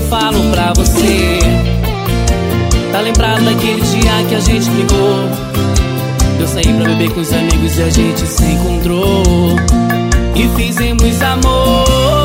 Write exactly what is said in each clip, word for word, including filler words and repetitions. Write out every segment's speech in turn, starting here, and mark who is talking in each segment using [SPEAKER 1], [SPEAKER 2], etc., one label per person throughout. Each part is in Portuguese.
[SPEAKER 1] falo pra você. Tá lembrado daquele dia que a gente brigou? Eu saí pra beber com os amigos e a gente se encontrou e fizemos amor.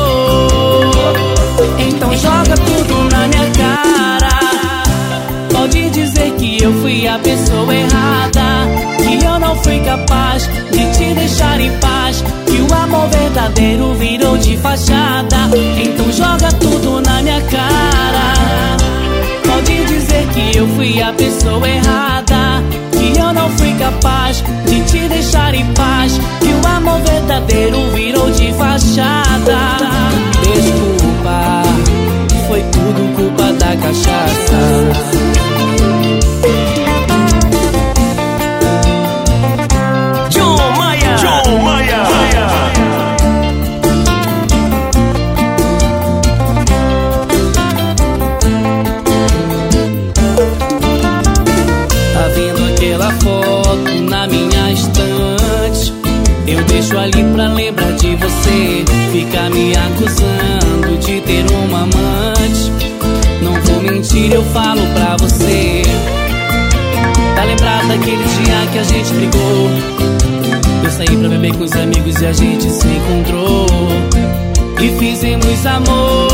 [SPEAKER 1] Então joga tudo na minha cara. Pode dizer que eu fui a pessoa errada, que eu não fui capaz de te deixar em paz, que o amor verdadeiro virou de fachada. Então joga tudo na minha cara. Pode dizer que eu fui a pessoa errada, que eu não fui capaz de te deixar em paz, que o amor verdadeiro virou de fachada. Desculpa, foi tudo culpa da cachaça. Foto na minha estante, eu deixo ali pra lembrar de você. Fica me acusando de ter uma amante. Não vou mentir, eu falo pra você. Tá lembrado daquele dia que a gente brigou? Eu saí pra beber com os amigos e a gente se encontrou e fizemos amor.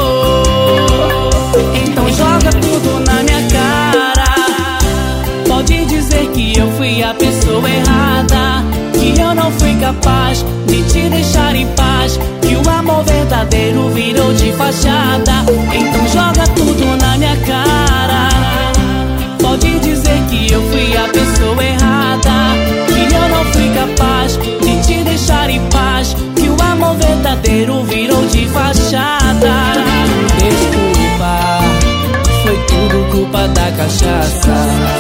[SPEAKER 1] Então joga tudo na minha cara. Pode dizer que eu fui a pessoa errada, que eu não fui capaz de te deixar em paz, que o amor verdadeiro virou de fachada. Então joga tudo na minha cara. Pode dizer que eu fui a pessoa errada, que eu não fui capaz de te deixar em paz, que o amor verdadeiro virou de fachada. Desculpa, foi tudo culpa da cachaça.